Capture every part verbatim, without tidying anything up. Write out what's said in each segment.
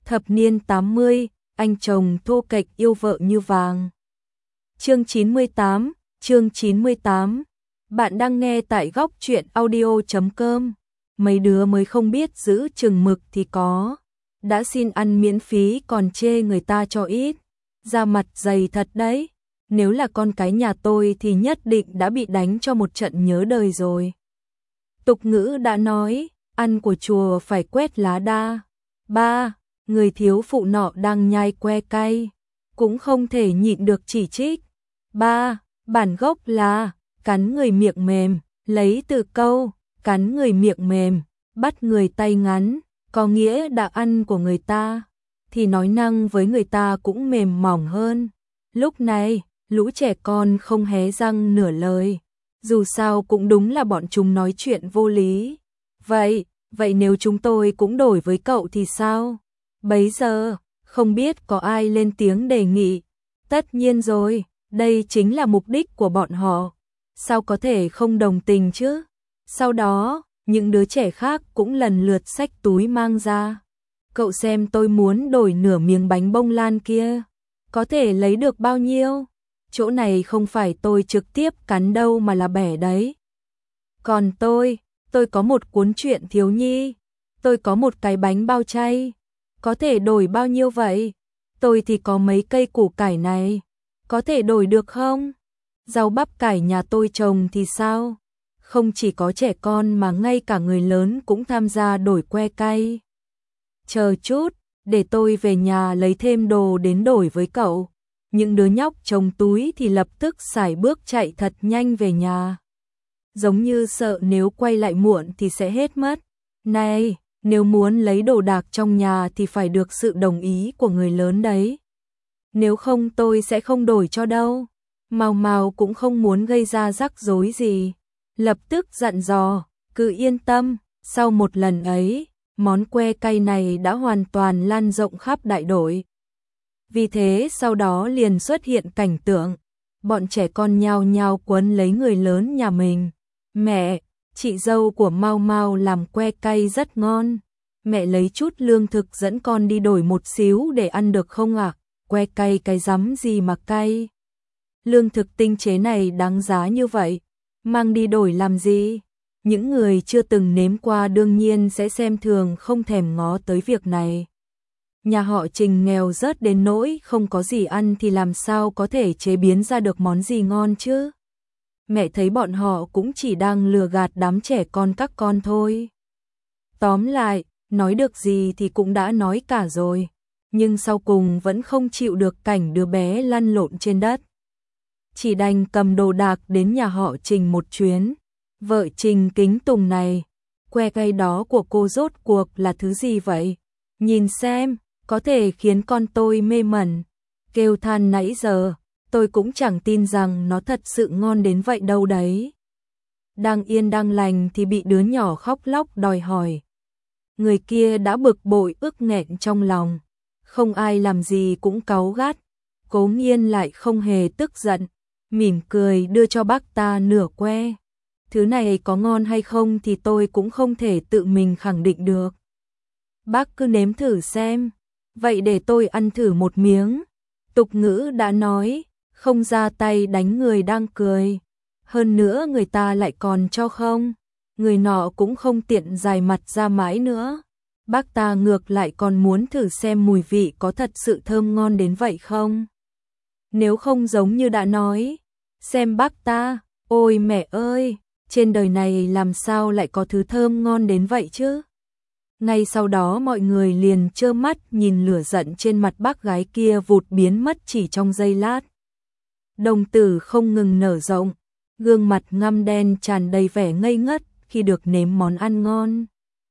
Thập niên tám mươi, anh chồng thô kệch yêu vợ như vàng. Chương chín mươi tám, chương chín mươi tám. Bạn đang nghe tại góc truyện audio chấm com. Mấy đứa mới không biết giữ chừng mực thì có. Đã xin ăn miễn phí còn chê người ta cho ít. Da mặt dày thật đấy. Nếu là con cái nhà tôi thì nhất định đã bị đánh cho một trận nhớ đời rồi. Tục ngữ đã nói, ăn của chùa phải quét lá đa. Ba, người thiếu phụ nọ đang nhai que cay, cũng không thể nhịn được chỉ trích. Ba, bản gốc là cắn người miệng mềm, lấy từ câu cắn người miệng mềm, bắt người tay ngắn, có nghĩa đã ăn của người ta, thì nói năng với người ta cũng mềm mỏng hơn. Lúc này, lũ trẻ con không hé răng nửa lời, dù sao cũng đúng là bọn chúng nói chuyện vô lý. Vậy, vậy nếu chúng tôi cũng đổi với cậu thì sao? Bấy giờ, không biết có ai lên tiếng đề nghị. Tất nhiên rồi, đây chính là mục đích của bọn họ. Sao có thể không đồng tình chứ? Sau đó, những đứa trẻ khác cũng lần lượt xách túi mang ra. Cậu xem tôi muốn đổi nửa miếng bánh bông lan kia. Có thể lấy được bao nhiêu? Chỗ này không phải tôi trực tiếp cắn đâu mà là bẻ đấy. Còn tôi, tôi có một cuốn truyện thiếu nhi. Tôi có một cái bánh bao chay. Có thể đổi bao nhiêu vậy? Tôi thì có mấy cây củ cải này. Có thể đổi được không? Rau bắp cải nhà tôi trồng thì sao? Không chỉ có trẻ con mà ngay cả người lớn cũng tham gia đổi que cay. Chờ chút, để tôi về nhà lấy thêm đồ đến đổi với cậu. Những đứa nhóc trồng túi thì lập tức sải bước chạy thật nhanh về nhà. Giống như sợ nếu quay lại muộn thì sẽ hết mất. Này, nếu muốn lấy đồ đạc trong nhà thì phải được sự đồng ý của người lớn đấy. Nếu không tôi sẽ không đổi cho đâu. Mào Mào cũng không muốn gây ra rắc rối gì. Lập tức dặn dò, cứ yên tâm, sau một lần ấy, món que cay này đã hoàn toàn lan rộng khắp đại đội. Vì thế sau đó liền xuất hiện cảnh tượng, bọn trẻ con nhao nhao quấn lấy người lớn nhà mình. Mẹ, chị dâu của Mao Mao làm que cay rất ngon. Mẹ lấy chút lương thực dẫn con đi đổi một xíu để ăn được không ạ? À? Que cay cái rắm gì mà cay? Lương thực tinh chế này đáng giá như vậy, mang đi đổi làm gì? Những người chưa từng nếm qua đương nhiên sẽ xem thường không thèm ngó tới việc này. Nhà họ Trình nghèo rớt đến nỗi không có gì ăn thì làm sao có thể chế biến ra được món gì ngon chứ? Mẹ thấy bọn họ cũng chỉ đang lừa gạt đám trẻ con các con thôi. Tóm lại, nói được gì thì cũng đã nói cả rồi, nhưng sau cùng vẫn không chịu được cảnh đứa bé lăn lộn trên đất. Chỉ đành cầm đồ đạc đến nhà họ Trình một chuyến. Vợ Trình kính tùng này, que cay đó của cô rốt cuộc là thứ gì vậy? Nhìn xem, có thể khiến con tôi mê mẩn. Kêu than nãy giờ, tôi cũng chẳng tin rằng nó thật sự ngon đến vậy đâu đấy. Đang yên đang lành thì bị đứa nhỏ khóc lóc đòi hỏi. Người kia đã bực bội ức nghẹn trong lòng. Không ai làm gì cũng cáu gắt. Cố Nghiên lại không hề tức giận, mỉm cười đưa cho bác ta nửa que. Thứ này có ngon hay không thì tôi cũng không thể tự mình khẳng định được. Bác cứ nếm thử xem. Vậy để tôi ăn thử một miếng. Tục ngữ đã nói, không ra tay đánh người đang cười. Hơn nữa người ta lại còn cho không. Người nọ cũng không tiện dài mặt ra mãi nữa. Bác ta ngược lại còn muốn thử xem mùi vị có thật sự thơm ngon đến vậy không. Nếu không giống như đã nói, xem bác ta, ôi mẹ ơi, trên đời này làm sao lại có thứ thơm ngon đến vậy chứ? Ngay sau đó mọi người liền trơ mắt nhìn lửa giận trên mặt bác gái kia vụt biến mất chỉ trong giây lát. Đồng tử không ngừng nở rộng, gương mặt ngăm đen tràn đầy vẻ ngây ngất khi được nếm món ăn ngon.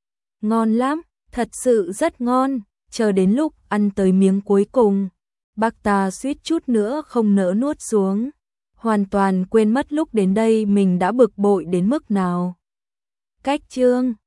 Ngon lắm, thật sự rất ngon, chờ đến lúc ăn tới miếng cuối cùng, bác ta suýt chút nữa không nỡ nuốt xuống. Hoàn toàn quên mất lúc đến đây mình đã bực bội đến mức nào. Cách chương